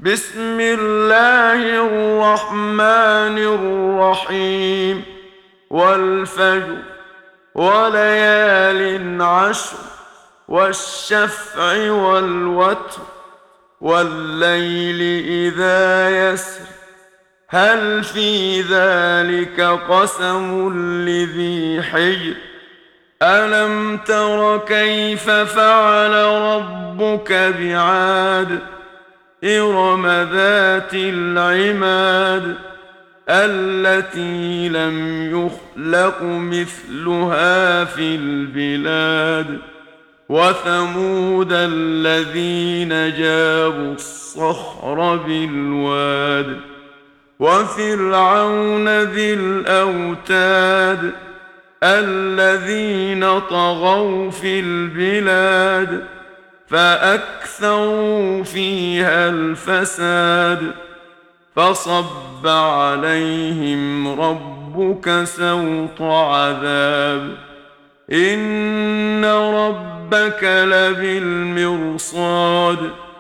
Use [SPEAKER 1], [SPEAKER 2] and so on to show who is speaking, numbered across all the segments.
[SPEAKER 1] بسم الله الرحمن الرحيم. والفجر وليال عشر والشفع والوتر والليل إذا يسر هل في ذلك قسم لذي حجر ألم تر كيف فعل ربك بعاد إرم ذات العماد التي لم يخلق مثلها في البلاد وثمود الذين جابوا الصخر بالواد وفرعون ذي الأوتاد الذين طغوا في البلاد فأكثروا فيها الفساد فصب عليهم ربك سوط عذاب إن ربك لبالمرصاد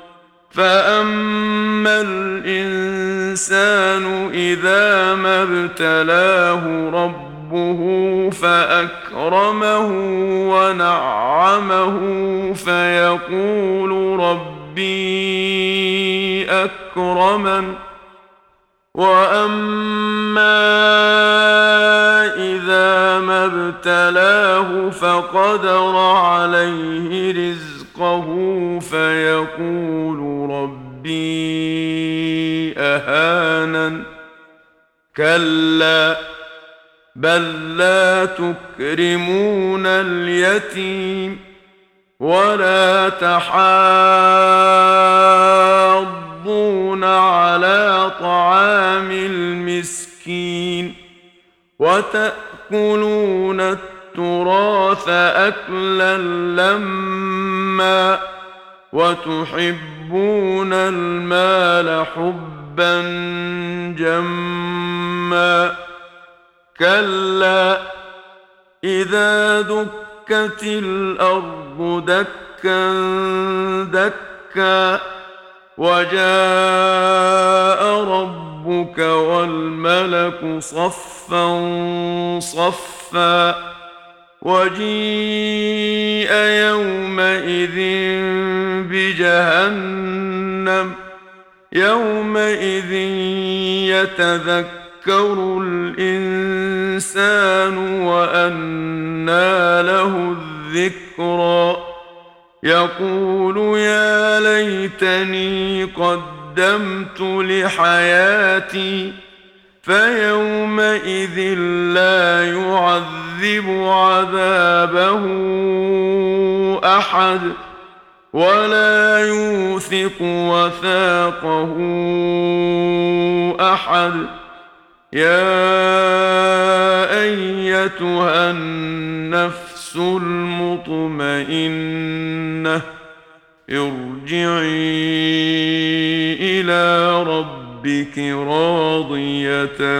[SPEAKER 1] فأما الإنسان إذا ما ابتلاه ربه فأكرمه ونعمه فيقول ربي أكرمن وأما إذا ما ابتلاه فقدر عليه رزقه فيقول ربي أهانن كلا بل لا تكرمون اليتيم ولا تحاضون على طعام المسكين وتأكلون التراث أكلا لما وتحبون المال حبا جما كلا إذا دكت الأرض دكا دكا وجاء ربك والملك صفا صفا وجيء يومئذ بجهنم يومئذ يتذكر الإنسان وأنى له الذكرى يقول يا ليتني قدمت لحياتي فيومئذ لا يعذب عذابه أحد ولا يوثق وثاقه أحد يا أيتها النفس المطمئنة ارجعي إلى ربك راضية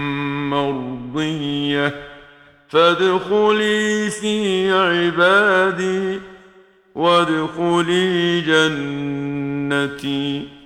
[SPEAKER 1] مرضية فادخلي في عبادي وادخلي جنتي.